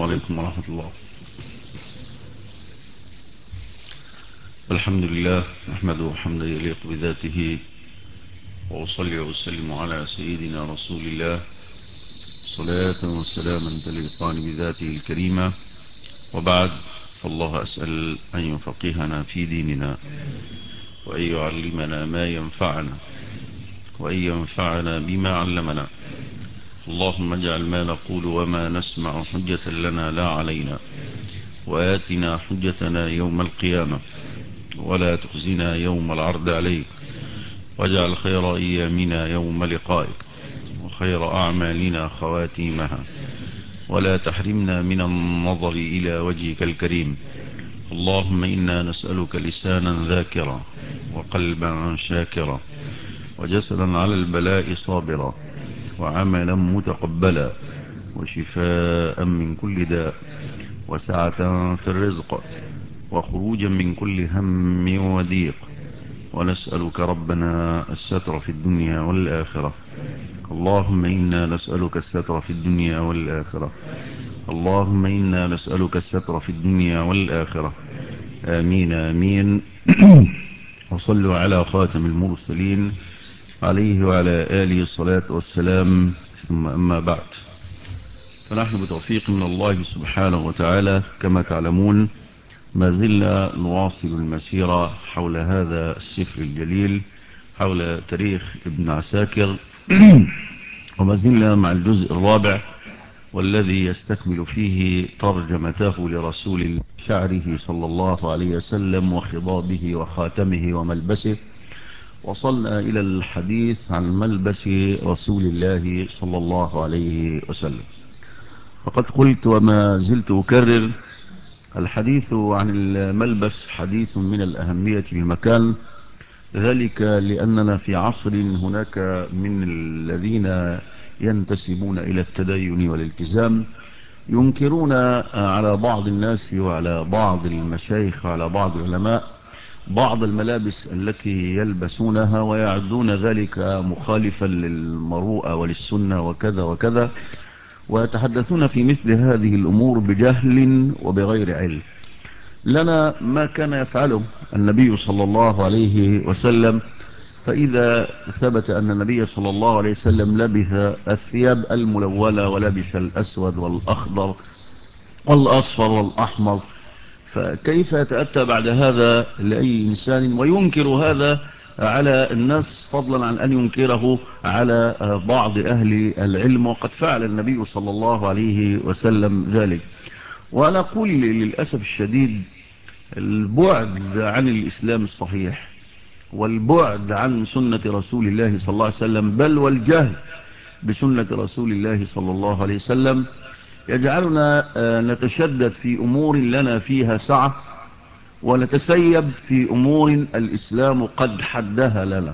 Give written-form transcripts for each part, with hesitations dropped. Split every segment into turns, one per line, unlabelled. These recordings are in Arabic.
عليكم ورحمة الله. الحمد لله نحمده حمدا يليق بذاته، وأصلي وأسلم على سيدنا رسول الله صلاة وسلاما تليقان بذاته الكريمة، وبعد، فالله أسأل أن يفقهنا في ديننا، وأن يعلمنا ما ينفعنا، وأن ينفعنا بما علمنا. اللهم اجعل ما نقول وما نسمع حجة لنا لا علينا، وآتنا حجتنا يوم القيامة، ولا تخزنا يوم العرض عليك، واجعل خير أيامنا يوم لقائك، وخير أعمالنا خواتيمها، ولا تحرمنا من النظر إلى وجهك الكريم. اللهم إنا نسألك لسانا ذاكرا، وقلبا شاكرا، وجسدا على البلاء صابرا، وعملا متقبلا، وشفاء من كل داء، وسعة في الرزق، وخروجا من كل هم وضيق. ونسألك ربنا الستر في الدنيا والآخرة. اللهم إنا نسألك الستر في الدنيا والآخرة. اللهم إنا نسألك الستر في الدنيا والآخرة. آمين آمين. وصلوا على خاتم المرسلين عليه وعلى آله الصلاة والسلام. ثم أما بعد، فنحن بتوفيق من الله سبحانه وتعالى كما تعلمون ما زلنا نواصل المسيرة حول هذا السفر الجليل، حول تاريخ ابن عساكر، وما زلنا مع الجزء الرابع، والذي يستكمل فيه ترجمته لرسول شعره صلى الله عليه وسلم، وخضابه وخاتمه وملبسه. وصلنا إلى الحديث عن ملبس رسول الله صلى الله عليه وسلم. فقد قلت وما زلت أكرر: الحديث عن الملبس حديث من الأهمية بالمكان، ذلك لأننا في عصر هناك من الذين ينتسبون إلى التدين والالتزام ينكرون على بعض الناس وعلى بعض المشايخ وعلى بعض العلماء بعض الملابس التي يلبسونها، ويعدون ذلك مخالفا للمروءة وللسنة وكذا وكذا، ويتحدثون في مثل هذه الأمور بجهل وبغير علم. لنا ما كان يفعله النبي صلى الله عليه وسلم، فإذا ثبت أن النبي صلى الله عليه وسلم لبث الثياب الملونة ولبس الأسود والأخضر والأصفر والأحمر، فكيف يتأتى بعد هذا لأي إنسان وينكر هذا على الناس، فضلا عن أن ينكره على بعض أهل العلم، وقد فعل النبي صلى الله عليه وسلم ذلك. وأنا أقول للأسف الشديد البعد عن الإسلام الصحيح، والبعد عن سنة رسول الله صلى الله عليه وسلم، بل والجهل بسنة رسول الله صلى الله عليه وسلم، يجعلنا نتشدد في أمور لنا فيها سعة، ونتسيب في أمور الإسلام قد حدها لنا.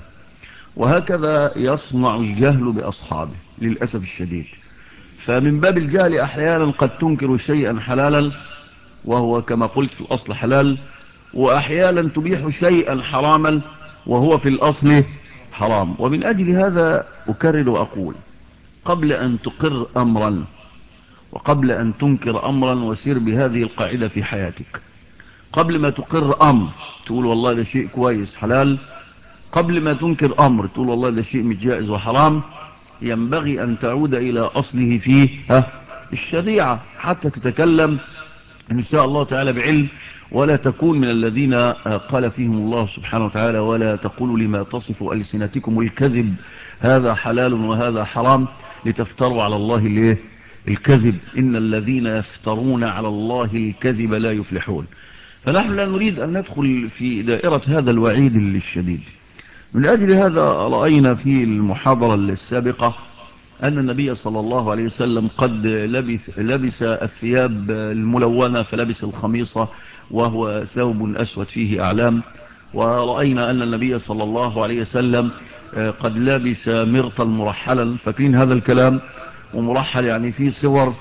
وهكذا يصنع الجهل بأصحابه للأسف الشديد. فمن باب الجهل أحيانا قد تنكر شيئا حلالا وهو كما قلت في الأصل حلال، وأحيانا تبيح شيئا حراما وهو في الأصل حرام. ومن أجل هذا أكرر وأقول: قبل أن تقر أمرا وقبل أن تنكر أمرا، وسير بهذه القاعدة في حياتك. قبل ما تقر أمر تقول والله ده شيء كويس حلال، قبل ما تنكر أمر تقول والله ده شيء مش جائز وحرام. ينبغي أن تعود إلى أصله فيه الشريعة، حتى تتكلم إن شاء الله تعالى بعلم، ولا تكون من الذين قال فيهم الله سبحانه وتعالى: ولا تقولوا لما تصف ألسنتكم الكذب هذا حلال وهذا حرام لتفتروا على الله الكذب، إن الذين يفترون على الله الكذب لا يفلحون. فنحن لا نريد أن ندخل في دائرة هذا الوعيد الشديد. من أجل هذا رأينا في المحاضرة السابقة أن النبي صلى الله عليه وسلم قد لبس الثياب الملونة، فلبس الخميصة وهو ثوب أسود فيه أعلام. ورأينا أن النبي صلى الله عليه وسلم قد لبس مرطا مرحلا، فاكرين هذا الكلام؟ ومرحل يعني فيه صور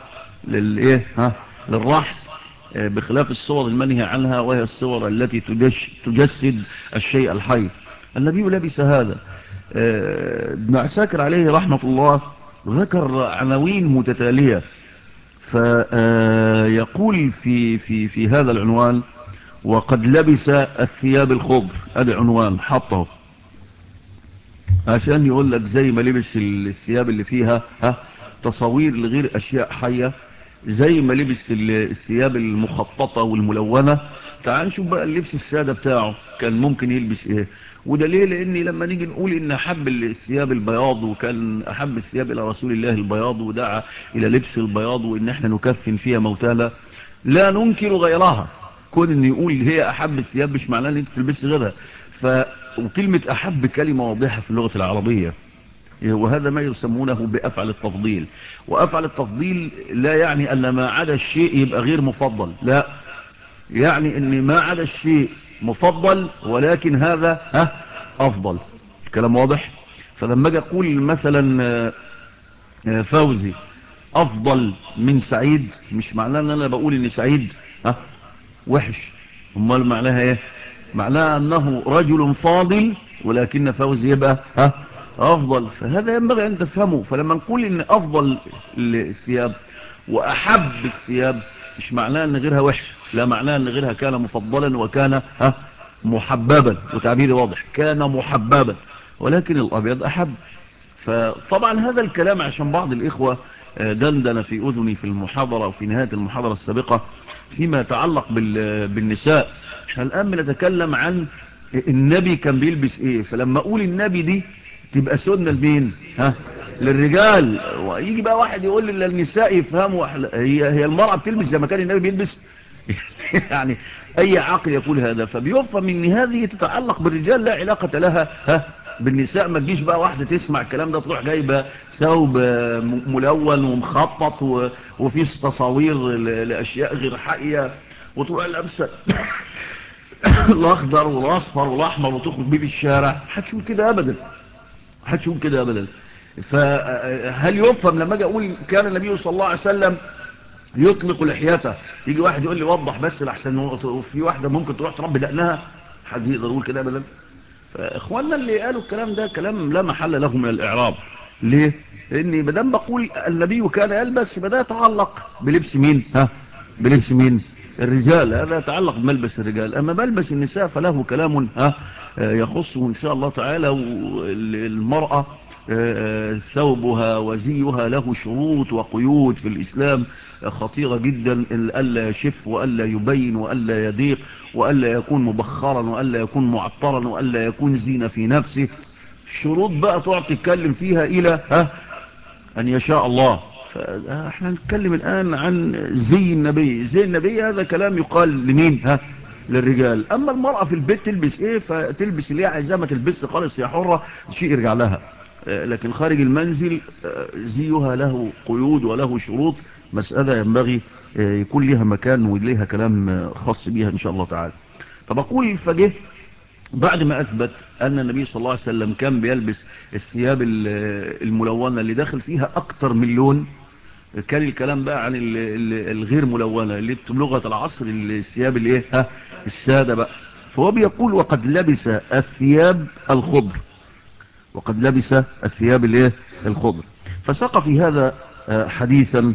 للرحل، بخلاف الصور المنهي عنها وهي الصور التي تجسد الشيء الحي. النبي لبس هذا. ابن عساكر عليه رحمة الله ذكر عناوين متتالية فيقول في هذا العنوان: وقد لبس الثياب الخضر. هذا عنوان حطه عشان يقول لك زي ما لبس الثياب اللي فيها تصاوير لغير أشياء حية، زي ما لبس الثياب المخططة والملونة. تعال نشوف بقى اللبس السادة بتاعه كان ممكن يلبس ايه. وده ليه؟ لأني لما نيجي نقول إن أحب الثياب البياض، وكان أحب الثياب إلى رسول الله البياض، ودعا إلى لبس البياض، وإن احنا نكفن فيها موتانا، لا ننكر غيرها. كون إن يقول هي أحب الثياب مش معناه إن أنت تلبس غيرها. وكلمة أحب كلمة واضحة في اللغة العربية، وهذا ما يسمونه بأفعل التفضيل. وأفعل التفضيل لا يعني أن ما عدا الشيء يبقى غير مفضل، لا، يعني أن ما عدا الشيء مفضل ولكن هذا أفضل. الكلام واضح؟ فلما أجي أقول مثلا فوزي أفضل من سعيد، مش معناه أن أنا بقول أن سعيد وحش. امال معناها ايه؟ معناها انه رجل فاضل ولكن فوزي يبقى افضل. فهذا ينبغي ان تفهمه. فلما نقول ان افضل الثياب واحب الثياب، مش معناها ان غيرها وحش، لا، معناها ان غيرها كان مفضلا وكان محببا. وتعبيري واضح، كان محببا ولكن الابيض احب. فطبعا هذا الكلام عشان بعض الإخوة دندن في أذني في المحاضرة وفي نهاية المحاضرة السابقة فيما يتعلق بالنساء. احنا الآن بنتكلم عن النبي كان بيلبس ايه. فلما أقول النبي دي تبقى سنة لمين؟ للرجال. ويجي بقى واحد يقول لي النساء يفهموا هي المرأة بتلبس زي ما كان النبي بيلبس؟ يعني أي عاقل يقول هذا. فبيفهم ان هذه تتعلق بالرجال لا علاقة لها بالنساء. ما تجيش بقى واحدة تسمع الكلام ده تروح جايبة ثوب ملون ومخطط وفيه تصاوير لأشياء غير حقيقية وتروح لابسة الأخضر والأصفر والأحمر وتخرج بيه في الشارع. هتشوف كده أبدا، هتشوف كده أبدا. فهل يفهم لما أجي أقول كان النبي صلى الله عليه وسلم يطلق لحيته؟ يجي واحد يقول لي وضح بس لحسن في واحدة ممكن تروح تربي دقنها. حد يقدر يقول كده أبدا؟ فاخواننا اللي قالوا الكلام ده كلام لا محل له من الاعراب. ليه؟ لاني بدل بقول النبي كان يلبس بدأ يتعلق بلبس مين؟ بلبس مين؟ الرجال. هذا يتعلق بملبس الرجال. اما ملبس النساء فله كلام يخصه ان شاء الله تعالى. المرأة ثوبها وزيها له شروط وقيود في الإسلام خطيرة جدا، ألا يشف وألا يبين وألا يضيق وألا يكون مبخرا وألا يكون معطرا وألا يكون زينة في نفسه. شروط بقى تقعد تتكلم فيها إلى أن يشاء الله. فاحنا نتكلم الآن عن زي النبي. زي النبي هذا كلام يقال لمين؟ للرجال. أما المرأة في البيت تلبس إيه؟ فتلبس اللي هي عايزاه، ما تلبس خالص، هي حرة، شيء يرجع لها. لكن خارج المنزل زيها له قيود وله شروط، مسألة ينبغي يكون لها مكان وليها كلام خاص بيها إن شاء الله تعالى. فبقول فجه بعد ما أثبت أن النبي صلى الله عليه وسلم كان بيلبس الثياب الملونة اللي داخل فيها أكتر من لون، كان الكلام بقى عن الغير ملونة اللي بلغة العصر الثياب اللي ايه السادة بقى. فهو بيقول وقد لبس الثياب الخضر، وقد لبس الثياب الايه الخضر. فساق في هذا حديثا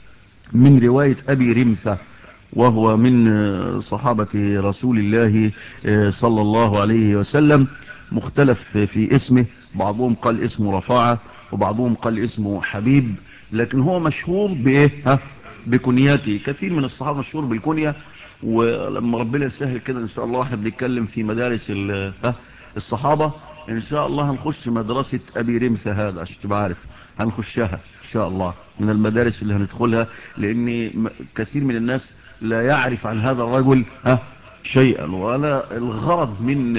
من رواية أبي رمثة، وهو من صحابة رسول الله صلى الله عليه وسلم، مختلف في اسمه. بعضهم قال اسمه رفاعة وبعضهم قال اسمه حبيب، لكن هو مشهور بإيه؟ بكنيته. كثير من الصحابة مشهور بالكنية. ولما ربنا يسهل كده إن شاء الله احنا بنتكلم في مدارس الصحابة، إن شاء الله هنخش مدرسة أبي رمثة هذا عشان تبقى عارف، هنخشها إن شاء الله من المدارس اللي هندخلها، لأن كثير من الناس لا يعرف عن هذا الرجل شيئا. وأنا الغرض من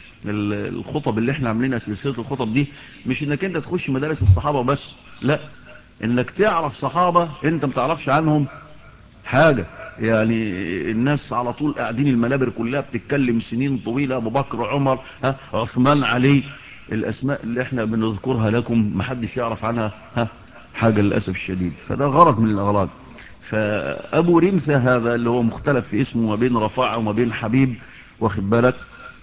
الخطب اللي احنا عاملينها سلسلة الخطب دي مش انك انت تخش مدارس الصحابة بس، لا، انك تعرف صحابة انت متعرفش عنهم حاجة. يعني الناس على طول قاعدين المنابر كلها بتتكلم سنين طويلة، ابو بكر، عمر، عثمان، علي، الاسماء اللي احنا بنذكرها لكم محدش يعرف عنها حاجة للأسف الشديد. فده غرض من الأغراض. فأبو رمثة هذا اللي هو مختلف في اسمه ما بين رفاعة وما بين حبيب، واخد بالك،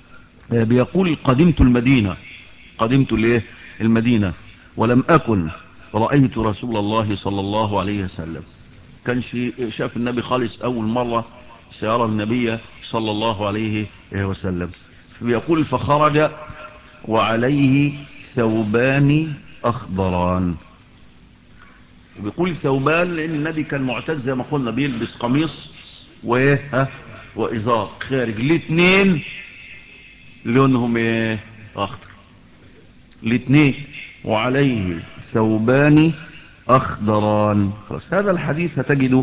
بيقول قدمت المدينة، قدمت ليه المدينة ولم أكن رأيت رسول الله صلى الله عليه وسلم. كانش شاف النبي خالص أول مرة سيرى النبي صلى الله عليه وسلم. فبيقول فخرج وعليه ثوبان أخضران. وبيقول ثوبان لأن النبي كان معتاد زي ما قلنا بيلبس قميص وإزار خارج، الاثنين لونهم أخضر، الاثنين وعليه ثوبان أخضران. خلاص هذا الحديث هتجده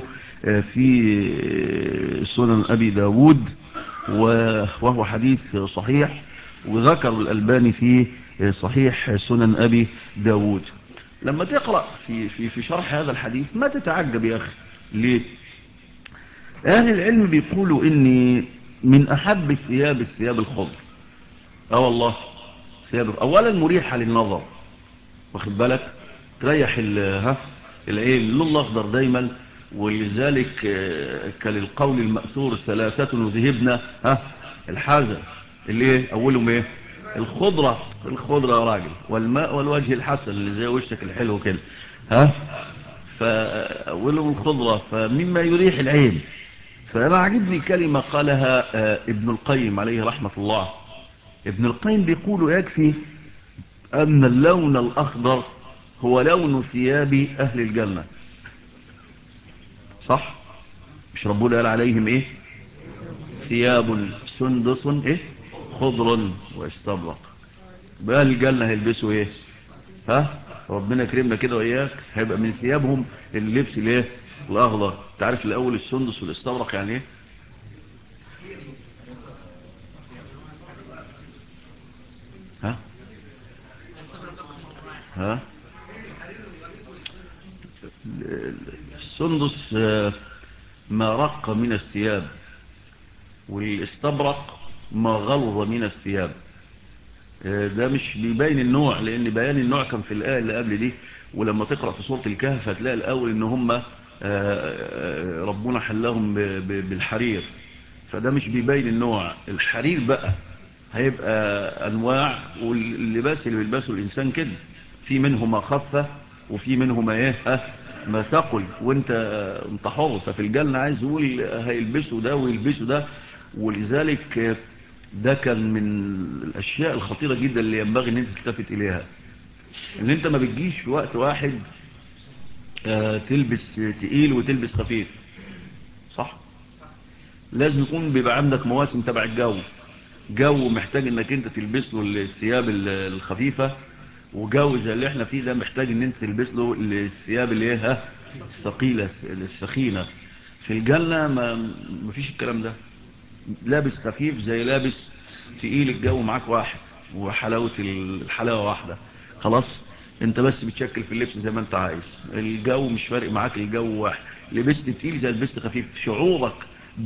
في سنن أبي داود، وهو حديث صحيح، وذكر الألباني في صحيح سنن أبي داود. لما تقرأ في شرح هذا الحديث ما تتعجب يا أخي. ليه؟ أهل العلم بيقولوا إن من أحب الثياب الخضر. والله ثياب أولا مريحة للنظر، واخد بالك، تريح العين، اللون الأخضر دايما. ولذلك كان القول المأثور 3 يذهبن الحزن، اللي ايه اولهم ايه؟ الخضرة يا راجل، والماء والوجه الحسن اللي زي وشك الحلو كده، فاولهم الخضرة، فمما يريح العين. فانا عجبني كلمة قالها ابن القيم عليه رحمة الله. ابن القيم بيقول يكفي ان اللون الاخضر هو لون ثياب اهل الجنة. صح؟ مش ربنا قال عليهم ايه؟ ثياب سندس ايه؟ خضر واستبرق. بقى الجنة هيلبسوا ايه؟ ربنا يكرمنا كده واياك، هيبقى من ثيابهم اللبس الايه؟ الاخضر. تعرف الاول السندس والاستبرق يعني ايه؟ ها ها السندس ما رق من الثياب، والاستبرق ما غلظ من الثياب. ده مش بيبين النوع، لان بيان النوع كان في الآية اللي قبل دي. ولما تقرأ في سورة الكهف هتلاقي الاول ان هم ربنا حلهم بالحرير، فده مش بيبين النوع. الحرير بقى هيبقى انواع، واللباس اللي بيلبسه الانسان كده في منه ما خف وفي منه ما ما ثقل، وانت حر. ففي الجنة عايز يقول هيلبسوا ده ويلبسوا ده. ولذلك ده كان من الاشياء الخطيرة جدا اللي ينبغي ان انت تلتفت اليها، ان انت ما بتجيش في وقت واحد تلبس تقيل وتلبس خفيف. صح؟ لازم يكون بيبقى عندك مواسم تبع الجو. جو محتاج انك انت تلبس له الثياب الخفيفة، وجو زي اللي احنا فيه ده محتاج ان انت تلبس له الثياب اللي هي الثقيلة الثخينة. في الجنة ما فيش الكلام ده. لابس خفيف زي لابس تقيل، الجو معاك واحد، وحلاوة الحلاوة واحدة. خلاص انت بس بتشكل في اللبس زي ما انت عايز، الجو مش فارق معاك، الجو واحد. لبست تقيل زي لبست خفيف، شعورك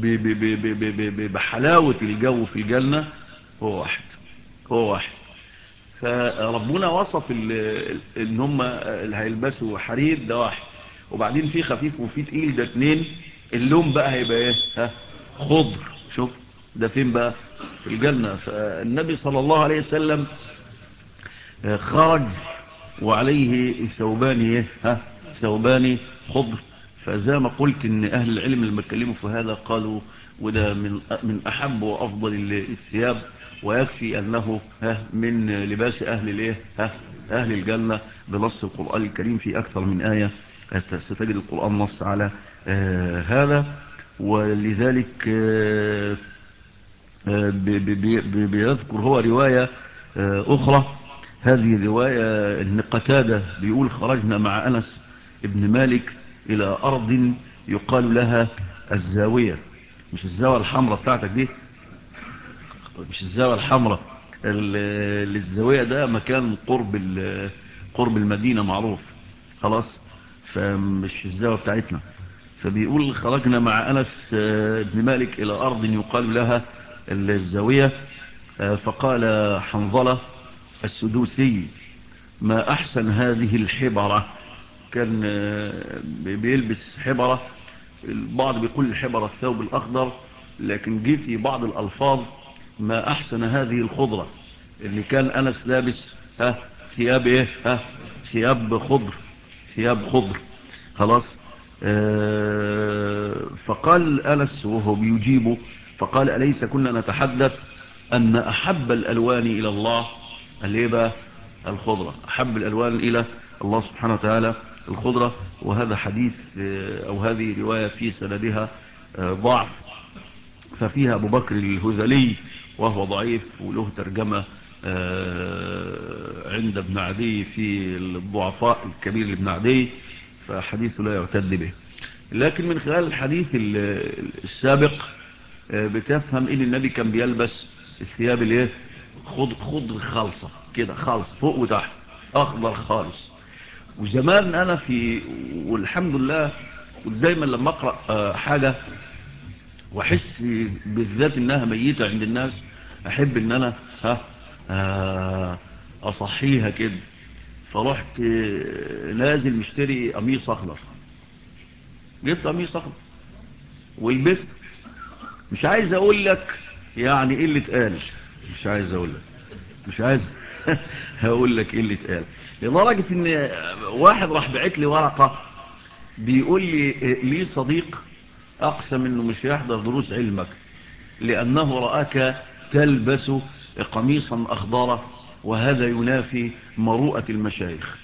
بحلاوة الجو في الجنة هو واحد، هو واحد. فربنا وصف ان هم اللي هيلبسوا حرير ده واحد، وبعدين في خفيف وفي تقيل ده اتنين. اللون بقى هيبقى ايه؟ خضر. شوف ده فين بقى؟ في الجنة. فالنبي صلى الله عليه وسلم خرج وعليه ثوبان ايه؟ ثوبان خضر. فزي ما قلت ان اهل العلم لما اتكلموا في هذا قالوا وده من احب وافضل الثياب، ويكفي انه من لباس اهل الايه؟ اهل الجنة، بنص القرآن الكريم في اكثر من آية ستجد القرآن نص على هذا. ولذلك بيذكر هو رواية أخرى. هذه الرواية إن قتادة بيقول خرجنا مع أنس ابن مالك إلى أرض يقال لها الزاوية. مش الزاوية الحمراء بتاعتك دي، مش الزاوية الحمراء. الزاوية ده مكان قرب المدينة معروف. خلاص، فمش الزاوية بتاعتنا. فبيقول خرجنا مع أنس ابن مالك إلى أرض يقال لها الزاوية. فقال حنظلة السدوسي ما أحسن هذه الحبرة. كان بيلبس حبرة. البعض بيقول الحبرة الثوب الأخضر، لكن جه في بعض الألفاظ ما أحسن هذه الخضرة. اللي كان أنس لابس ثياب إيه؟ ثياب خضر، ثياب خضر. خلاص. فقال أنس وهو بيجيبه، فقال أليس كنا نتحدث أن أحب الألوان إلى الله اللي بقى الخضرة، أحب الألوان إلى الله سبحانه وتعالى الخضرة. وهذا حديث أو هذه رواية في سندها ضعف، ففيها أبو بكر الهذلي وهو ضعيف، وله ترجمة عند ابن عدي في الضعفاء الكبير لابن عدي، فحديثه لا يعتد به. لكن من خلال الحديث السابق بتفهم ان النبي كان بيلبس الثياب الايه خضر خالصة كده، خالص فوق وتحت، اخضر خالص. وزمان انا والحمد لله كنت دايما لما اقرأ حاجة واحس بالذات انها ميتة عند الناس، احب ان انا اصحيها كده. فرحت نازل مشتري قميص اخضر، جبت قميص اخضر ولبست. مش عايز اقول لك يعني ايه اللي اتقال، مش عايز اقول لك، مش عايز هقول لك ايه اللي اتقال. لدرجة ان واحد راح بعت لي ورقة بيقول لي صديق اقسم انه مش هيحضر دروس علمك لانه رآك تلبس قميصا اخضر وهذا ينافي مروءة المشايخ.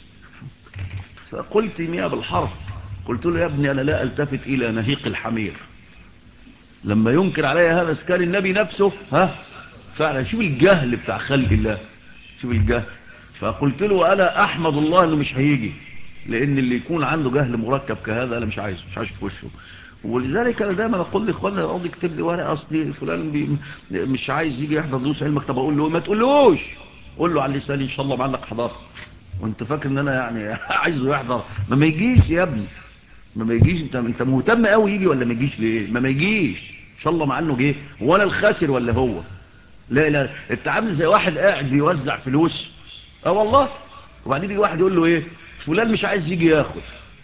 فقلت مياه بالحرف، قلت له يا ابني انا لا التفت الى نهيق الحمير لما ينكر علي هذا سكال النبي نفسه. فعلا شوف الجهل بتاع خلق الله، شوف الجهل. فقلت له انا احمد الله انه مش هيجي، لان اللي يكون عنده جهل مركب كهذا انا مش عايزه، مش عايز في وشه. ولذلك انا دايما اقول لاخواننا اقعد يكتب لي ورقه اصلي فلان مش عايز يجي يحضر دروس علمك. طب اقول له ما تقولوش، قول له على اللسان ان شاء الله معلق حضر. وانت فاكر ان انا يعني عايزه يحضر؟ ما يجيش يا ابني، ما يجيش. انت مهتم قوي يجي ولا ما يجيش ليه؟ ما يجيش ان شاء الله مع انه جه، ولا الخاسر ولا هو. لا لا، انت عامل زي واحد قاعد بيوزع فلوس، والله، وبعدين يجي واحد يقول له ايه فلان مش عايز يجي ياخد.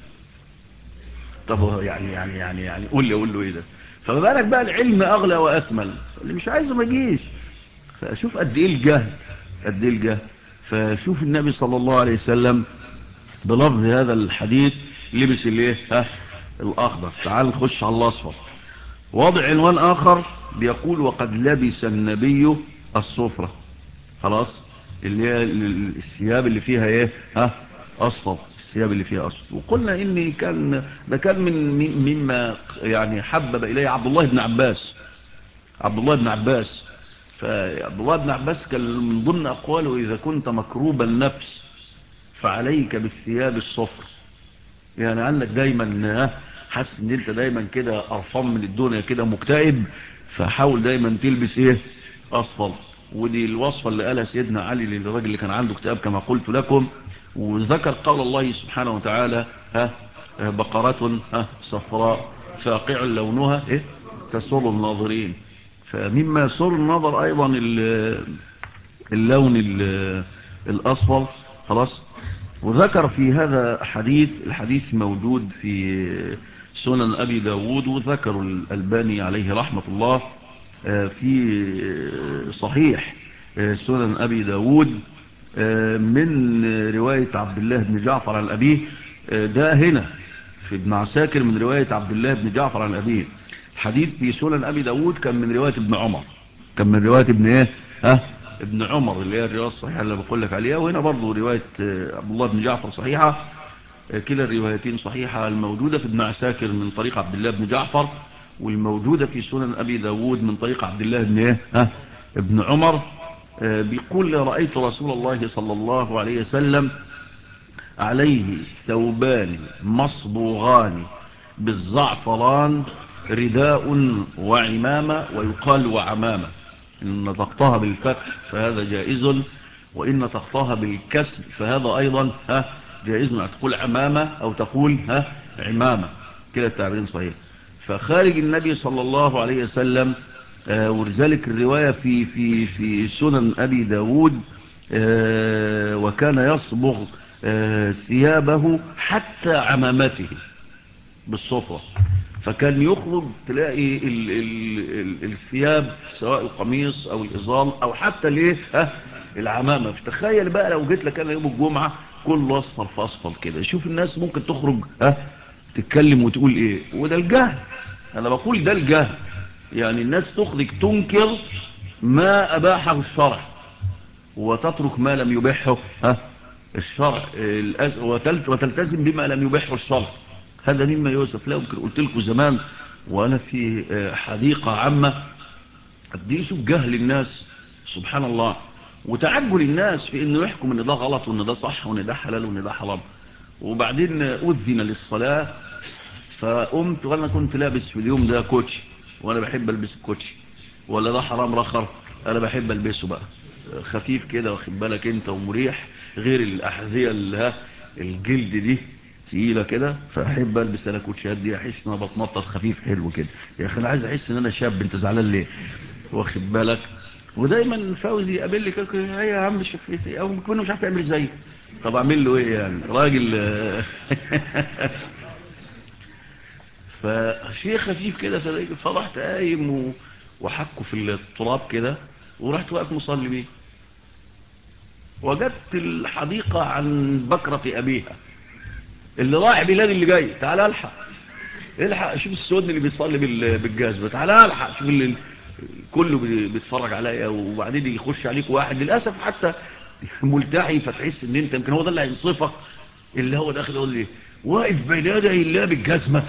طب يعني قول له ايه ده؟ فما بالك بقى العلم اغلى واثمن، اللي مش عايزه ما يجيش. فشوف قد ايه الجهل، قد ايه الجهل. فشوف النبي صلى الله عليه وسلم بلفظ هذا الحديث لبس الايه الاخضر. تعال نخش على الاصفر. وضع عنوان اخر بيقول وقد لبس النبي الصفرة. خلاص، اللي هي الثياب اللي فيها ايه اصفر، الثياب اللي فيها اصفر. وقلنا ان كان مما يعني حبب اليه عبد الله بن عباس. عبد الله بن عباس، فعبد الله بن عباس كان من ضمن اقواله اذا كنت مكروب النفس فعليك بالثياب الصفر. يعني قال لك دايما حاسس ان انت دايما كده قرفان من الدنيا كده مكتئب، فحاول دايما تلبس ايه اصفر. ودي الوصفة اللي قالها سيدنا علي للراجل اللي كان عنده اكتئاب كما قلت لكم. وذكر قول الله سبحانه وتعالى بقرة صفراء فاقع لونها تسر الناظرين. فمما يسر النظر ايضا اللون الاصفر. خلاص. وذكر في هذا الحديث موجود في سنن أبي داود، وذكر الألباني عليه رحمة الله في صحيح سنن أبي داود من رواية عبد الله بن جعفر عن أبيه. ده هنا في ابن عساكر من رواية عبد الله بن جعفر عن أبيه. الحديث في سنن أبي داود كان من رواية ابن عمر، كان من رواية ابن ايه ابن عمر اللي هي الرواية الصحيحة اللي بقول لك عليها. وهنا برضو رواية عبد الله بن جعفر صحيحة. كلا الروايتين صحيحة، الموجودة في ابن عساكر من طريق عبد الله بن جعفر، والموجودة في سنن أبي داود من طريق عبد الله بن ايه ابن عمر. بيقول رأيت رسول الله صلى الله عليه وسلم عليه ثوبان مصبوغان بالزعفران رداء وعمامة، ويقال وعمامة. إن نطقتها بالفتح فهذا جائز، وإن نطقتها بالكسر فهذا أيضا جائز. تقول عمامة أو تقول عمامة، كلا التعبيرين صحيح. فخارج النبي صلى الله عليه وسلم ولذلك الرواية في سنن أبي داود وكان يصبغ ثيابه حتى عمامته بالصفرة. فكان يخرج تلاقي الثياب سواء القميص او الازام او حتى الايه العمامة. فتخيل بقى لو جيت لك انا يوم الجمعة كله اصفر في اصفر كده، شوف الناس ممكن تخرج تتكلم وتقول ايه، وده الجهل. انا بقول ده الجهل، يعني الناس تخرج تنكر ما اباحه الشرع وتترك ما لم يبيحه الشرع، وتلتزم بما لم يبيحه الشرع. هذا مما يوسف له. يمكن قلت لكم زمان وانا في حديقة عامة، قد ايه شوف جهل الناس سبحان الله، وتعجل الناس في انه يحكم ان ده غلط وان ده صح وان ده حلال وان ده حرام. وبعدين اذن للصلاة، فقمت وانا كنت لابس في اليوم ده كوتشي، وانا بحب البس الكوتشي، ولا ده حرام رخر، انا بحب البسه بقى خفيف كده واخد بالك انت ومريح، غير الاحذية اللي الجلد دي تقيله كده، فاحب البس انا كوتشيات دي، احس ان انا بتنطط خفيف حلو كده. يا اخي انا عايز احس ان انا شاب، انت زعلان ليه واخد بالك؟ ودايما فوزي يقابل لي كده، يا عم شفيتي او كونه مش عارف يعمل ازاي. طب اعمل له ايه يعني راجل فشيء خفيف كده، فرحت قايم وحكه في التراب كده، ورحت واقف مصلي بيه. وجدت الحديقة عن بكرة أبيها اللي رايح بلاد اللي جاي، تعال الحق الحق شوف السود اللي بيصلي بالجزمة، تعال الحق شوف اللي كله بيتفرج عليا. وبعدين يخش عليك واحد للأسف حتى ملتحي، فتحس ان انت يمكن هو ده اللي هينصفك، اللي هو داخل يقول لي واقف بين يدي الله بالجزمة.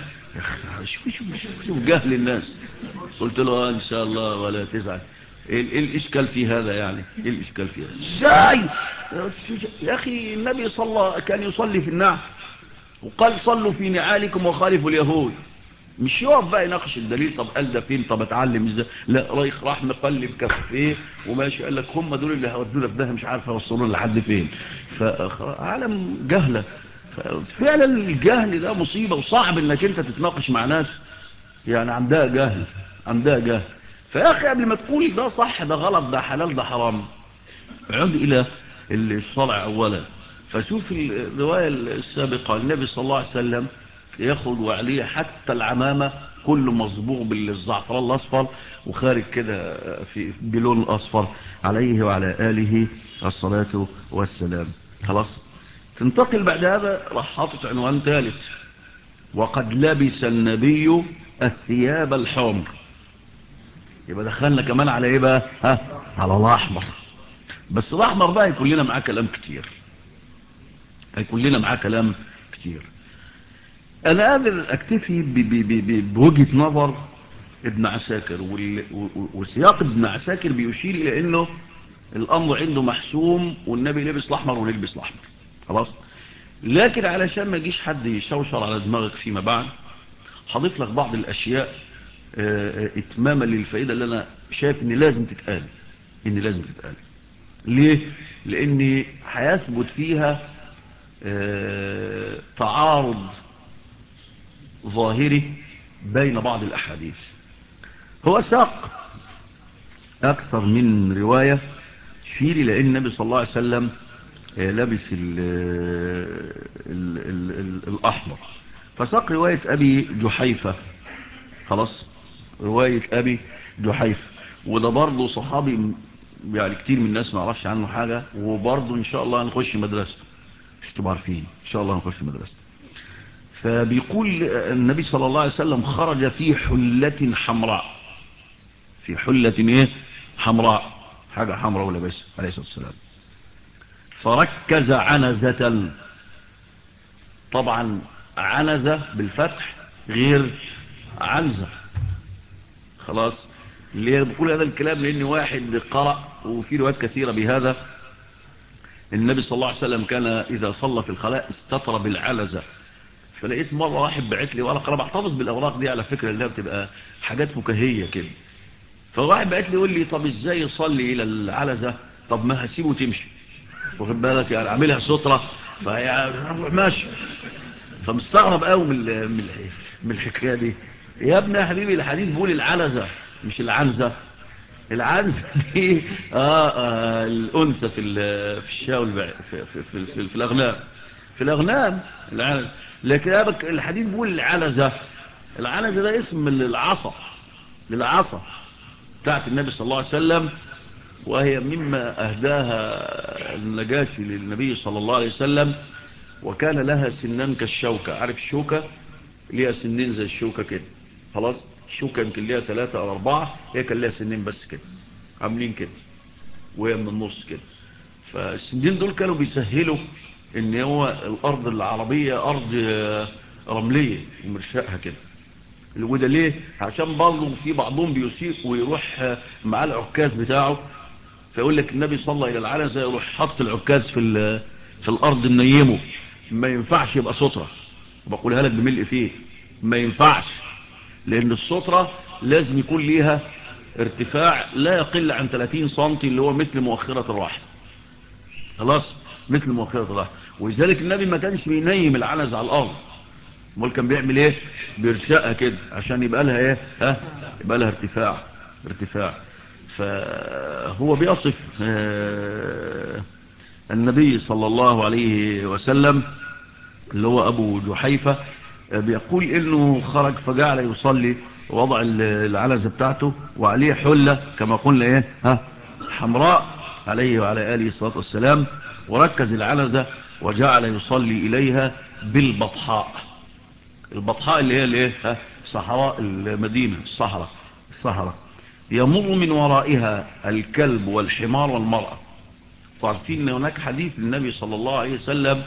شوف جهل الناس. قلت له ان شاء الله ولا تزعل. إيه الاشكال في هذا يعني؟ ايه الاشكال في هذا ازاي يا اخي؟ النبي كان يصلي في النعل، وقال صلوا في نعالكم وخالفوا اليهود. مش يقف بقى يناقش الدليل، طب قال ده فين، طب اتعلم ازاي، لا راح مقلب كفيه وماشي، قال لك هم دول اللي هودونا في ده، مش عارف يوصلونا لحد فين. فعالم جهله. فعلا الجهل ده مصيبه، وصعب انك انت تتناقش مع ناس يعني عندها جهل، عندها جهل. فيا اخي قبل ما تقول ده صح ده غلط ده حلال ده حرام، عد الى الشرع اولا. فشوف الروايه السابقه، النبي صلى الله عليه وسلم ياخد وعليه حتى العمامه كله مصبوغ بالزعفران الاصفر وخارج كده في بلون اصفر، عليه وعلى اله الصلاه والسلام. خلاص، تنتقل بعد هذا راح حاطط عنوان ثالث: وقد لبس النبي الثياب الحمر. يبقى دخلنا كمان على ايه بقى؟ على الاحمر. بس الاحمر بقى يكون لنا معاه كلام كتير، هيكون لنا معاه كلام كتير. انا قادر اكتفي بوجهة نظر ابن عساكر، وسياق ابن عساكر بيشير الى انه الامر عنده محسوم، والنبي لبس الاحمر ونلبس الاحمر خلاص. لكن علشان ما يجيش حد يشوشر على دماغك فيما بعد، هضيف لك بعض الاشياء اتماما للفائدة اللي انا شايف ان لازم تتقال، ان لازم تتقال. ليه؟ لان هيثبت فيها تعارض ظاهري بين بعض الاحاديث. هو ساق اكثر من رواية تشير الى ان النبي صلى الله عليه وسلم لابس الاحمر. فساق رواية ابي جحيفة، خلاص، رواية ابي جحيفة، وده برضه صحابي يعني كتير من الناس ما يعرفش عنه حاجة، وبرضه ان شاء الله هنخش مدرسته، مش تبقى عارفين ان شاء الله هنخش مدرسته. فبيقول النبي صلى الله عليه وسلم خرج في حلة حمراء، في حلة ايه حمراء، حاجة حمراء ولبسها عليه الصلاة والسلام. فركز عنزة، طبعا عنزة بالفتح غير عنزة، خلاص. اللي بقول هذا الكلام لان واحد قرأ، وفي روايات كثيرة بهذا، النبي صلى الله عليه وسلم كان اذا صلى في الخلاء استتر بالعنزة. فلقيت مرة واحد بعت لي ورقة، انا بحتفظ بالاوراق دي على فكرة اللي بتبقى حاجات فكاهية كده. فواحد بعت لي يقول لي طب ازاي يصلي الى العنزة؟ طب ما هسيبه تمشي، واخد بالك يعني اعملها سترة فهي ماشي. فمستغرب قوي من الحكايه دي. يا ابني يا حبيبي الحديث بيقول العنزة مش العنزة. العنزة دي الانثى في الشاة في الاغنام، في الاغنام العنزة. لكن الحديث بيقول العنزة. العنزة ده اسم للعصا، للعصا بتاعت النبي صلى الله عليه وسلم، وهي مما أهداها النجاشي للنبي صلى الله عليه وسلم. وكان لها سنان كالشوكة، عارف الشوكة ليها سنين زي الشوكة كده، خلاص الشوكة يمكن ليها 3 أو 4، هي كان ليها سنين بس كده عاملين كده، وهي من النص كده. فالسنين دول كانوا بيسهلوا ان هو الارض العربية ارض رملية ومرشقها كده. وده ليه؟ عشان برضه في بعضهم بيسيء ويروح مع العكاز بتاعه، فيقول لك النبي صلى الى العنزة يروح حط العكاز في الارض نيمه. ما ينفعش يبقى سترة، بقولها لك بملء فيه، ما ينفعش، لان السترة لازم يكون ليها ارتفاع لا يقل عن 30 سنتي اللي هو مثل مؤخرة الرحم، خلاص مثل مؤخرة الرحم. ولذلك النبي ما كانش بينيم العنز على الارض، امال كان بيعمل ايه؟ بيرشقها كده عشان يبقى لها ايه، يبقى لها ارتفاع. فهو بيصف النبي صلى الله عليه وسلم اللي هو ابو جحيفة، بيقول انه خرج فجعل يصلي، وضع العنزة بتاعته وعليه حلة كما قلنا ايه، حمراء، عليه وعلى آله الصلاة والسلام، وركز العنزة وجعل يصلي إليها بالبطحاء. البطحاء اللي هي الايه، صحراء المدينة، الصحراء يمر من ورائها الكلب والحمار والمرأة. وعارفين ان هناك حديث النبي صلى الله عليه وسلم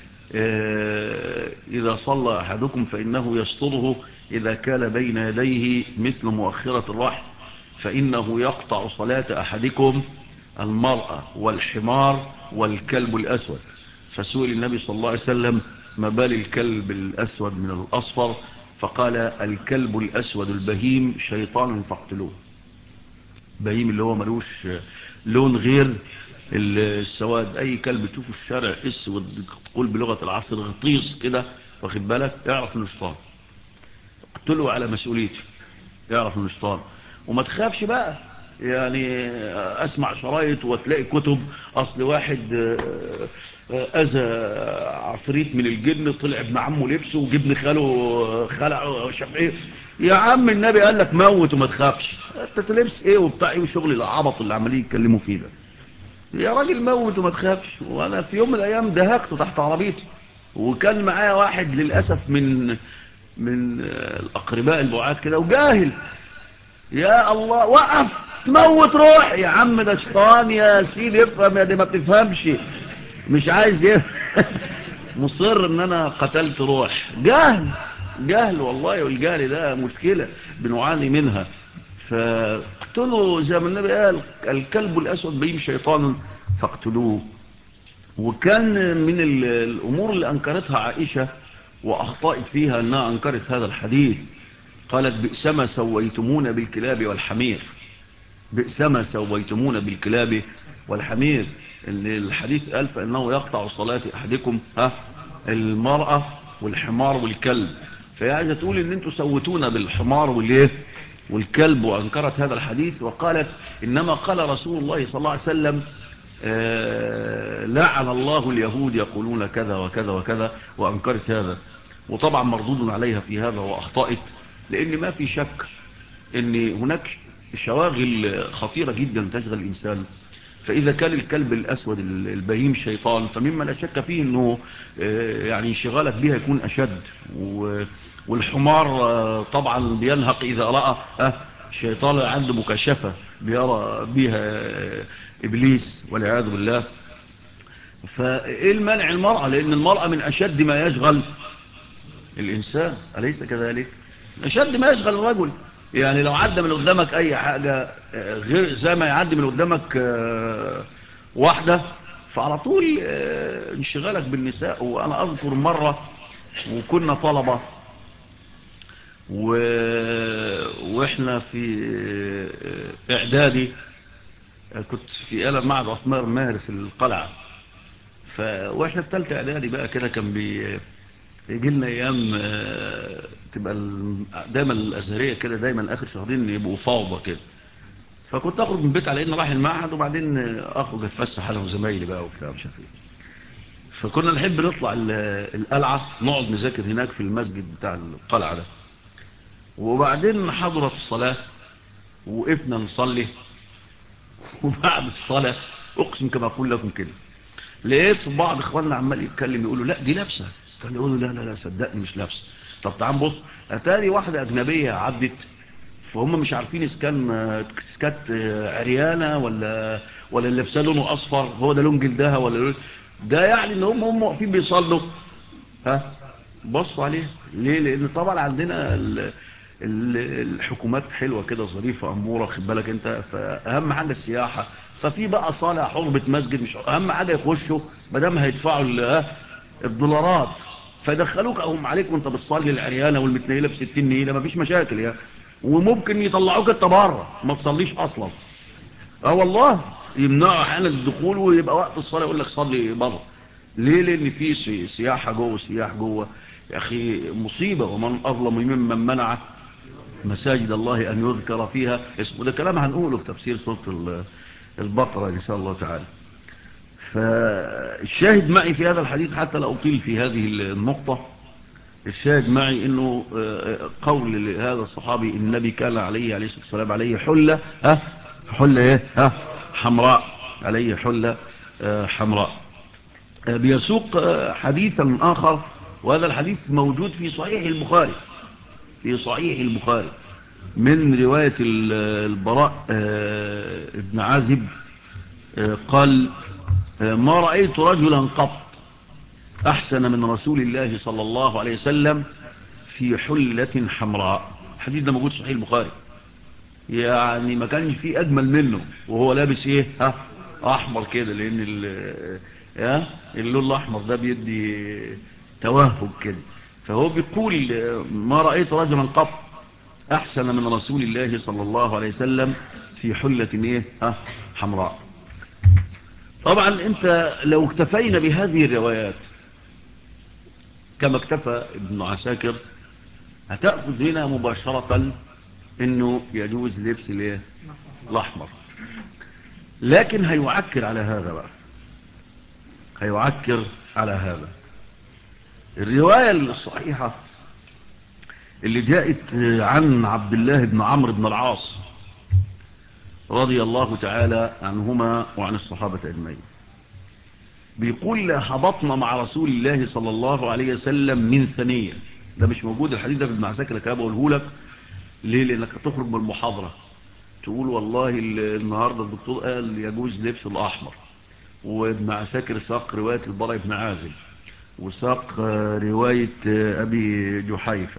إذا صلى أحدكم فإنه يستره إذا كان بين يديه مثل مؤخرة الرحم، فإنه يقطع صلاة أحدكم المرأة والحمار والكلب الأسود. فسئل النبي صلى الله عليه وسلم ما بال الكلب الأسود من الأصفر؟ فقال الكلب الأسود البهيم شيطان فاقتلوه. بهيم اللي هو ملوش لون غير السواد، اي كلب تشوفه الشارع اسود، تقول بلغة العصر غطيس كده، واخد بالك، اعرف انه شيطان، اقتله على مسؤوليتي، اعرف انه شيطان. وما تخافش بقى، يعني اسمع شرايط وتلاقي كتب اصل واحد اذى عفريت من الجن، طلع ابن عمه لبسه وجبن خاله خلعه شاف ايه. يا عم النبي قال لك موت وما تخافش، انت تلبس ايه وبتاع ايه وشغل العبط اللي عمالين يتكلموا فيه ده. يا راجل موت وما تخافش. وانا في يوم من الايام دهقته تحت عربيتي، وكان معايا واحد للاسف من الاقرباء البعاد كده وجاهل، يا الله وقف تموت روح يا عم، ده شيطان يا سيدي، افهم يا دي ما بتفهمش، مش عايز مصر ان انا قتلت روح. جهل والله، والجهل ده مشكلة بنعاني منها. فاقتلوا زي ما النبي قال الكلب الاسود بهم شيطان فاقتلوه. وكان من الامور اللي انكرتها عائشة واخطأت فيها انها انكرت هذا الحديث، قالت بئسما سويتمون بالكلاب والحمير، بئسما سويتمون بالكلاب والحمير. ان الحديث قال فانه يقطع صلاة احدكم المرأة والحمار والكلب، فهي عايزة تقول ان انتوا سوتونا بالحمار والكلب، وانكرت هذا الحديث وقالت انما قال رسول الله صلى الله عليه وسلم لعن الله اليهود يقولون كذا وكذا وكذا، وانكرت هذا. وطبعا مردود عليها في هذا واخطأت، لان ما في شك ان هناك شواغل خطيرة جدا تشغل الانسان. فاذا كان الكلب الاسود البهيم شيطان، فمما لا شك فيه انه يعني انشغالك بها يكون اشد. والحمار طبعا بينهق اذا رأى الشيطان عنده مكاشفة بيرى بها ابليس والعياذ بالله. فايه المنع المرأة؟ لان المرأة من اشد ما يشغل الانسان، اليس كذلك؟ اشد ما يشغل الرجل. يعني لو عدى من قدامك اي حاجة غير زي ما يعدي من قدامك واحدة، فعلى طول انشغالك بالنساء. وانا اذكر مرة وكنا طلبة واحنا في اعدادي، كنت في معهد عثمان ماهر في القلعة. واحنا في ثالثه اعدادي بقى كده، كان يجي لنا ايام تبقى دايما الازهريه كده دايما اخر شهرين يبقوا فوضى كده. فكنت اخرج من البيت على ان رايح المعهد، وبعدين اخرج اتفسح انا وزمايلي بقى وبتاع مش عارف ايه. فكنا نحب نطلع القلعه نقعد نذاكر هناك في المسجد بتاع القلعه ده. وبعدين حضرت الصلاه وقفنا نصلي، وبعد الصلاه اقسم كما اقول لكم كده لقيت بعض اخواننا عمال يتكلم يقولوا لا دي لابسه، كان يقولوا لا لا لا صدقني مش لابسه. طب تعال بص، اتاري واحدة اجنبية عدت، فهم مش عارفين اذا كانت عريانة ولا اللي لابسه لونه اصفر هو ده لون جلدها ولا لون ده، يعني ان هم واقفين بيصلوا. ها، بصوا عليه ليه؟ لان طبعا عندنا الحكومات حلوة كده ظريفة امورة، خد بالك انت، فاهم حاجة السياحة. ففي بقى صالة حربة مسجد، مش اهم حاجة يخشوا مدام هيدفعوا الدولارات، فيدخلوك اهم عليك وانت بتصلي العريانة والمتنيلة ب60 نيلة، مفيش مشاكل يعني. وممكن يطلعوك انت بره ما تصليش اصلا. اه والله، يمنعوا احيانا الدخول، ويبقى وقت الصلاة يقول لك صلي بره. ليه؟ لان في سياحة جوه، سياح جوه. يا اخي مصيبة. ومن اظلم ممن منع مساجد الله ان يذكر فيها اسمه. ده كلام هنقوله في تفسير سورة البقرة ان شاء الله تعالى. فالشاهد معي في هذا الحديث حتى لا اطيل في هذه النقطة، الشاهد معي انه قول هذا الصحابي النبي كان عليه الصلاة والسلام عليه حلة، حلة ايه، حمراء، عليه حلة حمراء. بيسوق حديثا اخر، وهذا الحديث موجود في صحيح البخاري، في صحيح البخاري من رواية البراء ابن عازب قال ما رأيت رجلا قط أحسن من رسول الله صلى الله عليه وسلم في حلة حمراء. الحديث ده موجود في صحيح البخاري، يعني ما كانش فيه أجمل منه وهو لابس إيه، أحمر كده، لأن اللون الأحمر ده بيدي توهج كده. فهو بيقول ما رأيت رجلا قط أحسن من رسول الله صلى الله عليه وسلم في حلة إيه، حمراء. طبعا أنت لو اكتفينا بهذه الروايات كما اكتفى ابن عساكر، هتأخذ منها مباشرة انه يجوز لبس الايه، الاحمر. لكن هيعكر على هذا بقى، هيعكر على هذا. الرواية الصحيحة اللي جاءت عن عبد الله بن عمرو بن العاص رضي الله تعالى عنهما وعن الصحابة أجمعين، بيقول هبطنا مع رسول الله صلى الله عليه وسلم من ثنية. ده مش موجود الحديث ده في ابن عساكر، لك بقوله لك ليه؟ لانك هتخرج من المحاضرة تقول والله النهاردة الدكتور قال يجوز لبس الأحمر، وابن عساكر ساق رواية البراء بن عازب، وساق رواية أبي جحيفة،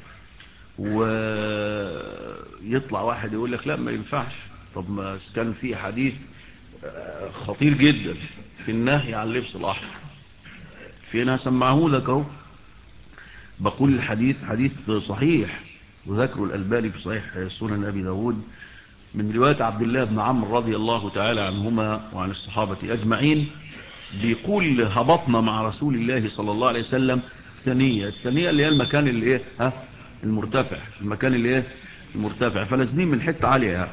ويطلع واحد يقول لك لا ما ينفعش. طب ما كان في حديث خطير جدا في النهي عن لبس الأحمر، في ناس سمعه لك اهو. بقول الحديث حديث صحيح، وذكر الألباني في صحيح سنن أبي داود من رواية عبد الله بن عمرو رضي الله تعالى عنهما وعن الصحابة أجمعين، بيقول هبطنا مع رسول الله صلى الله عليه وسلم ثنية. الثنية اللي هي المكان اللي ايه، المرتفع، المكان اللي ايه، المرتفع، فلازمين من حتة عالية يعني.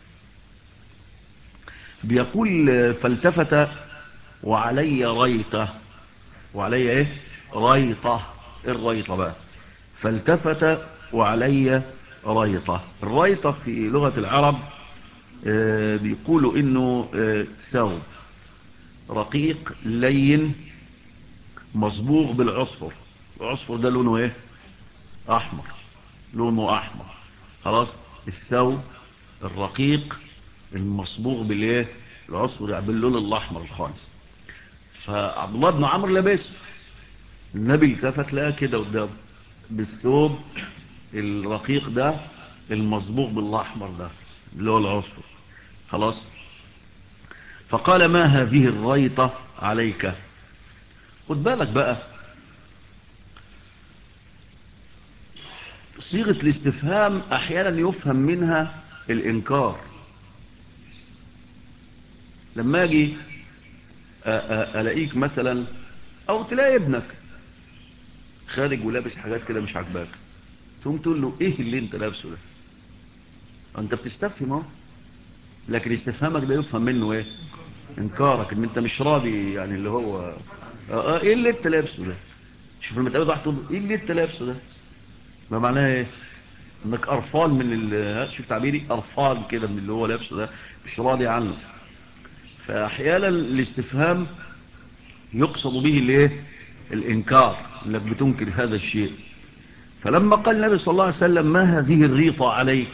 بيقول فالتفت وعلي ريطة، وعلي ايه، ريطة. الريطة بقى، فالتفت وعلي ريطة. الريطة في لغة العرب بيقولوا انه ثوب رقيق لين مصبوغ بالعصفر. العصفر ده لونه ايه، احمر، لونه احمر. خلاص، الثوب الرقيق المصبوغ بالايه، العصفر، يعني باللون الاحمر الخالص. فعبد الله بن عمرو لابس، النبي التفت لقى كده قدامه بالثوب الرقيق ده المصبوغ بالاحمر ده اللي هو العصفر. خلاص، فقال ما هذه الريطة عليك؟ خد بالك بقى، صيغة الاستفهام احيانا يفهم منها الانكار. لما اجي الاقيك مثلا، او تلاقي ابنك خارج ولابس حاجات كده مش عاجباك، تقوم تقول له ايه اللي انت لابسه ده؟ انت بتستفهم اهو، لكن استفهامك ده يفهم منه ايه، انكارك، ان انت مش راضي، يعني اللي هو ايه اللي انت لابسه ده. شوف لما تقابل واحد تقول له ايه اللي انت لابسه ده، ما معناها ايه؟ انك قرفان من شوف تعبيري، قرفان كده من اللي هو لابسه ده، مش راضي عنه. فاحيانا الاستفهام يقصد به الايه، الانكار، انك بتنكر هذا الشيء. فلما قال النبي صلى الله عليه وسلم ما هذه الريطة عليك،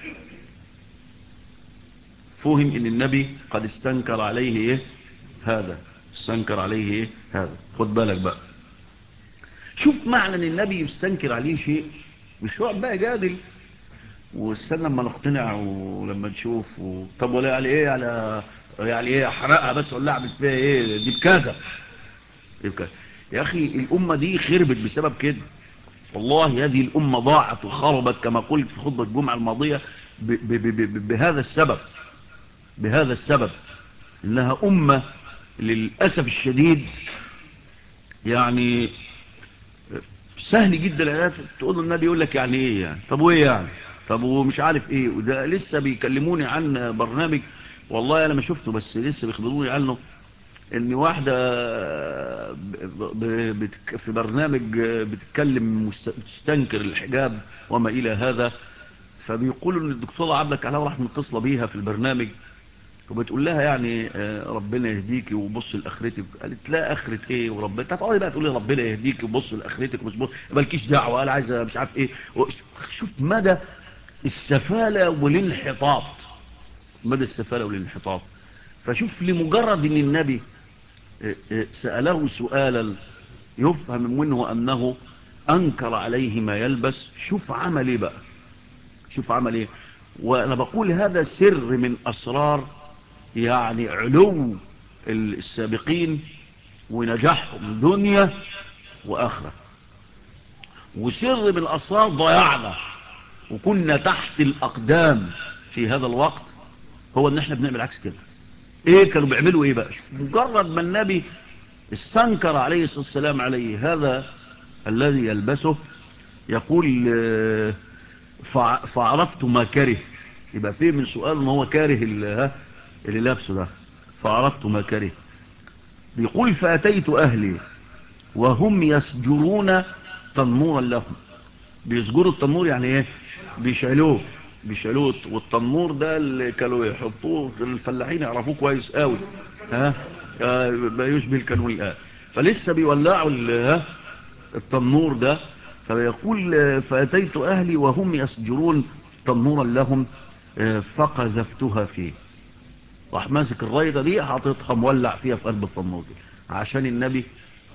فهم ان النبي قد استنكر عليه ايه هذا، استنكر عليه ايه هذا. خد بالك بقى، شوف معنى ان النبي يستنكر عليه شيء، مش يقعد بقى جادل واستنى لما نقتنع ولما نشوف طب ولا يعني ايه، يعني ايه احرقها بس ولا اعمل فيها ايه، دي بكذا يبقى. يا اخي الامه دي خربت بسبب كده، والله هذه الامه ضاعت وخربت كما قلت في خطبه الجمعه الماضيه بهذا السبب، بهذا السبب، انها امه للاسف الشديد يعني سهل جدا تقول النبي يقول لك يعني ايه يعني، طب وايه يعني، طب ومش عارف ايه. وده لسه بيكلموني عن برنامج، والله انا ما شفته بس لسه بيخبروني عنه، ان واحدة في برنامج بتتكلم تستنكر الحجاب وما الى هذا، فبيقولوا ان الدكتورة عبلة كعلاوة راح متصلة بيها في البرنامج وبتقول لها يعني ربنا يهديكي وبص لاخرتك. قالت لا اخرة ايه وربنا، تقعدي بقى تقولي ربنا يهديكي وبص لاخرتك ومش مالكيش دعوه، انا عايزه مش عارف ايه. شوف مدى السفاله والانحطاط، مدى السفاله والانحطاط. فشوف لمجرد ان النبي سأله سؤالا يفهم منه انه انكر عليه ما يلبس، شوف عمل ايه بقى، شوف عمل ايه. وانا بقول هذا سر من اسرار يعني علو السابقين ونجاحهم دنيا واخره، وسر من اسرار ضياعنا وكنا تحت الاقدام في هذا الوقت هو ان احنا بنعمل عكس كده. ايه كانوا بيعملوا ايه بقى؟ مجرد ما النبي استنكر عليه الصلاة والسلام عليه هذا الذي يلبسه، يقول فعرفت ما كره، يبقى فيه من سؤال ان هو كاره اللي لابسه ده، فعرفت ما كره. بيقول فأتيت أهلي وهم يسجرون تنمورا لهم. بيسجروا التنمور يعني ايه؟ بيشعلوه، بيشعلوه. والتنمور ده اللي كانوا يحطوه الفلاحين يعرفوه كويس قوي، ها يشبه الكانون الآن. فلسه بيولعوا التنور ده. فيقول فأتيت أهلي وهم يسجرون تنورا لهم فقذفتها فيه، راح ماسك الرايدة دي حاططها مولع فيها في قلب التنور دي عشان النبي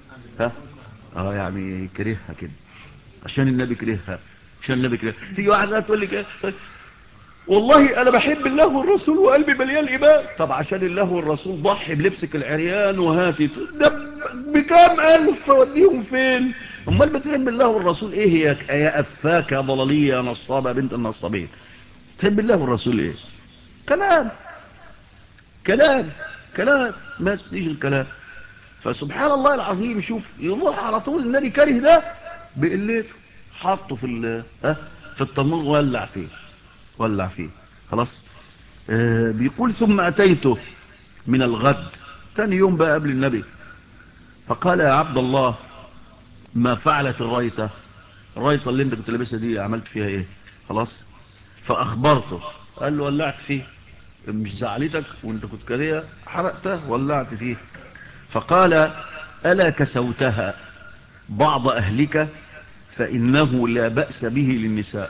يعني كرهها كده، عشان النبي كرهها، عشان النبي كرهها. تيجي واحدة تقول لك والله انا بحب الله والرسول وقلبي مليان ايمان. طب عشان الله والرسول ضحي بلبسك العريان وهاتي ده بكام الف وديهم فين؟ امال بتحب الله والرسول ايه يا افاك يا ضلاليه يا نصابه بنت النصابين؟ تحب الله والرسول ايه؟ كلام كلام كلام، ما تفتيش الكلام. فسبحان الله العظيم، شوف يروح على طول النبي كاره ده بقلته، حطه في التنور ولع فيه، ولع فيه خلاص. بيقول ثم أتيته من الغد، تاني يوم بقى قبل النبي، فقال يا عبد الله ما فعلت الرايتة، الرايتة اللي انت كنت لابسها دي عملت فيها ايه؟ خلاص. فأخبرته، قال له ولعت فيه، مش زعلتك وانت كنت كارهها حرقتها ولعت فيه. فقال ألا كسوتها بعض أهلك فإنه لا بأس به للنساء.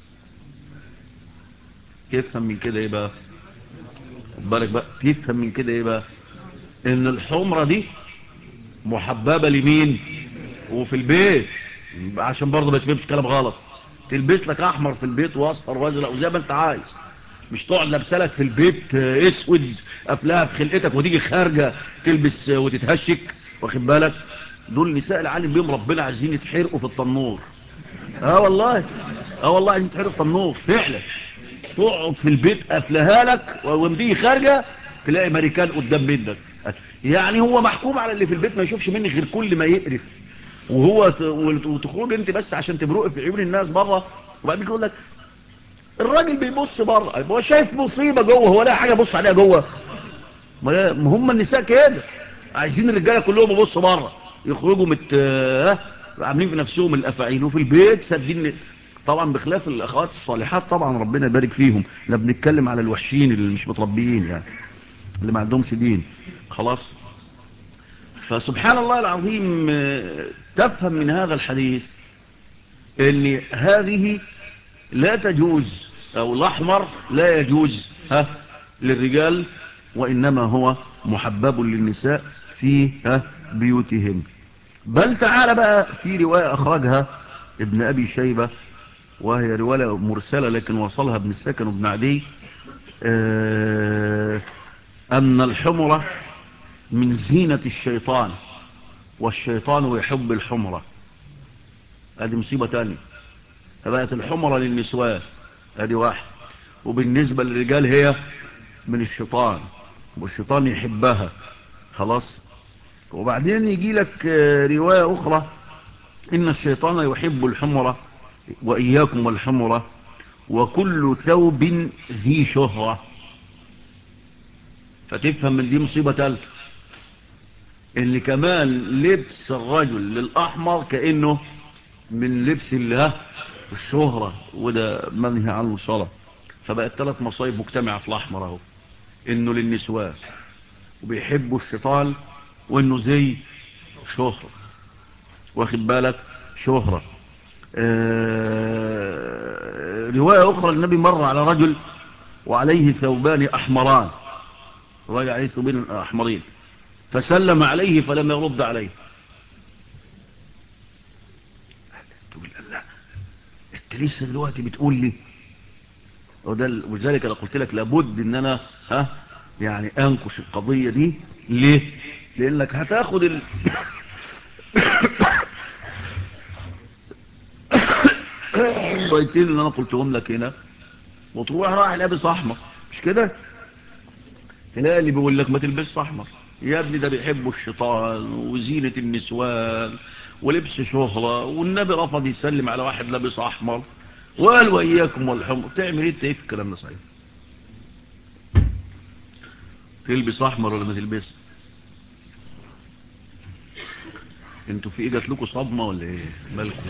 تفهم من كده ايه بقى؟ خد بالك بقى، تفهم من كده ايه بقى؟ ان الحمرة دي محببة لمين؟ وفي البيت، عشان برضه ما تفهمش كلام غلط. تلبس لك احمر في البيت واصفر وازرق وزي ما انت عايز، مش تقعد لابسلك في البيت اسود قافلاها في خلقتك وتيجي خارجه تلبس وتتهشك، واخد بالك؟ دول نساء العالم بيهم ربنا عايزين يتحرقوا في التنور. والله، والله عايزين يتحرقوا في التنور فعلا. تقعد في البيت قافلها لك ومدي خارجه تلاقي ماريكان قدام منك. يعني هو محكوم على اللي في البيت ما يشوفش منك غير كل ما يقرف، وتخرج انت بس عشان تبرقي في عيون الناس بره. وبعدين يقول لك الراجل بيبص بره، هو شايف مصيبه جوه، هو لا حاجه بص عليها جوه. ما هم النساء كده عايزين الرجاله كلهم يبصوا بره، يخرجوا عاملين في نفسهم الافاعيل، وفي البيت سادين. طبعا بخلاف الاخوات الصالحات طبعا ربنا يبارك فيهم، لا بنتكلم على الوحشين اللي مش متربيين يعني، اللي ما عندهمش دين خلاص. فسبحان الله العظيم، تفهم من هذا الحديث ان هذه لا تجوز، او الاحمر لا يجوز للرجال، وانما هو محبب للنساء في بيوتهم. بل تعالى بقى في رواية اخرجها ابن ابي شيبة، وهي رواية مرسلة لكن وصلها ابن السكن وابن عدي، ان الحمرة من زينة الشيطان، والشيطان يحب الحمرة. هذه مصيبة تانية، فبقت الحمرة للنسوان، هذه واحد، وبالنسبة للرجال هي من الشيطان، والشيطان يحبها. خلاص. وبعدين يجي لك رواية أخرى، إن الشيطان يحب الحمرة وإياكم والحمرة وكل ثوب ذي شهرة. فتفهم من دي مصيبة ثالثة، إن كمان لبس الرجل للأحمر كأنه من لبس الشهرة، وده منهي عنه صلاة. فبقت 3 مصايب مجتمعة في الأحمر اهو، إنه للنسوان وبيحبوا الشيطان، وإنه زي شهرة، واخد بالك، شهرة. رواية أخرى، النبي مر على رجل وعليه ثوبان أحمران، رجل عليه ثوبين أحمرين، فسلم عليه فلم يرد عليه. تقول لا، انت لسه دلوقتي بتقول لي؟ ولذلك انا قلت لك لابد ان انا يعني انكش القضية دي. ليه؟ لانك هتاخد الطيتين اللي انا قلتهم لك هنا، وتروح رايح لابس احمر، مش كده؟ تلاقي اللي بيقول لك ما تلبسش احمر يا ابني، ده بيحبوا الشيطان وزينة النسوان ولبس شهرة، والنبي رفض يسلم على واحد لابس احمر وقال واياكم والحمر. تعمل ايه في الكلام ده؟ صحيح تلبس احمر ولا ما تلبس؟ انتوا في ايه، جات لكم صدمة ولا ايه مالكم؟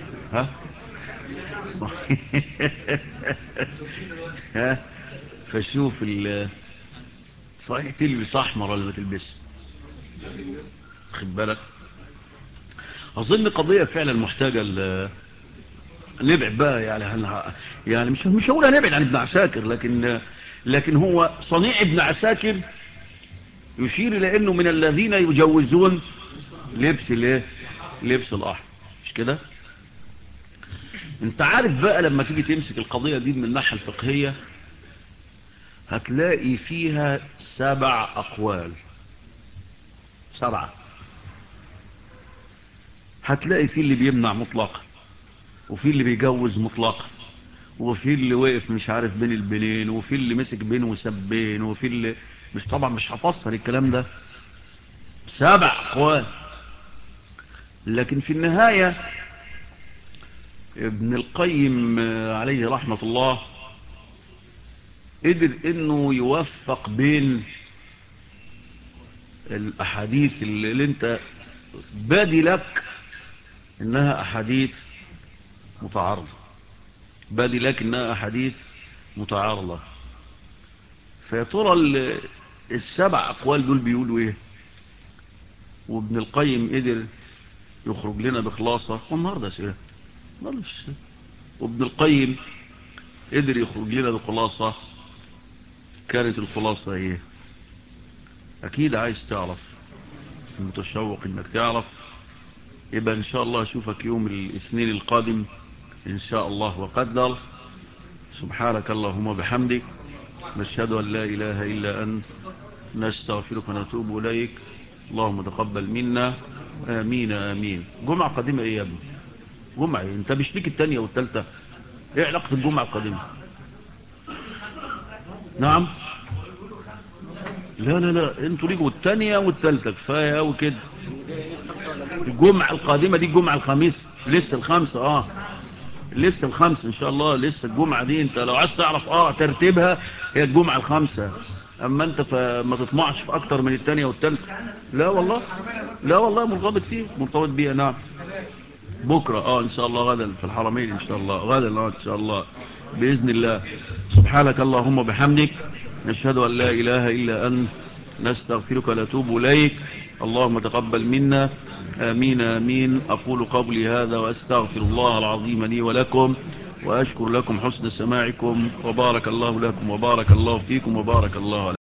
صحيح. فشوف صحيح تلبس احمر ولا ما تلبس؟ خد بالك، اظن قضية فعلا محتاجة نبعد بقى، يعني مش هقول هنبعد عن ابن عساكر، لكن هو صنيع ابن عساكر يشير الى انه من الذين يجوزون لبس لبس الاحمر، مش كده؟ انت عارف بقى لما تيجي تمسك القضية دي من الناحية الفقهية، هتلاقي فيها 7 أقوال، 7. هتلاقي فيه اللي بيمنع مطلقا، وفي اللي بيجوز مطلقا، وفي اللي واقف مش عارف بين البنين، وفي اللي مسك بين وسبين، وفي اللي مش، طبعا مش هفسر الكلام ده، 7 أقوال. لكن في النهاية ابن القيم عليه رحمة الله قدر انه يوفق بين الاحاديث اللي انت بادي لك انها احاديث متعارضة، بادي لك انها احاديث متعارضة. فيا ترى ال7 أقوال دول بيقولوا ايه؟ وابن القيم قدر يخرج لنا بخلاصة، والنهاردة سئلة مالوش، وابن القيم قدر يخرج لنا بخلاصة. كانت الخلاصة ايه؟ اكيد عايز تعرف، متشوق انك تعرف. يبقى ان شاء الله اشوفك يوم الاثنين القادم ان شاء الله وقدر. سبحانك اللهم وبحمدك، نشهد ان لا اله الا انت، نستغفرك ونتوب اليك. اللهم تقبل منا، امين امين. جمعة قادمة ايه يا ابني؟ جمعة ايه؟ انت مش ليك التانية والتالتة؟ ايه علاقة الجمعة القادمة؟ نعم، لا لا لا، انتوا ليكوا التانية والتالتة، كفاية اوي كده. الجمعة القادمة دي الجمعة الخميس، لسه الخمسة لسه الخمسة ان شاء الله، لسه الجمعة دي انت لو عايز تعرف ترتيبها، هي الجمعة الخمسة. اما انت فما تطمعش في اكتر من التانية والتالتة. لا والله، لا والله مرتبط فيه، مرتبط بيها. نعم، بكرة ان شاء الله، غدا في الحرمين ان شاء الله، غدا ان شاء الله بإذن الله. سبحانك اللهم بحمدك، نشهد ان لا اله الا انت، نستغفرك ونتوب اليك. اللهم تقبل منا. آمين آمين. أقول قولي هذا وأستغفر الله العظيم لي ولكم، وأشكر لكم حسن سماعكم، وبارك الله لكم وبارك الله فيكم وبارك الله عليكم.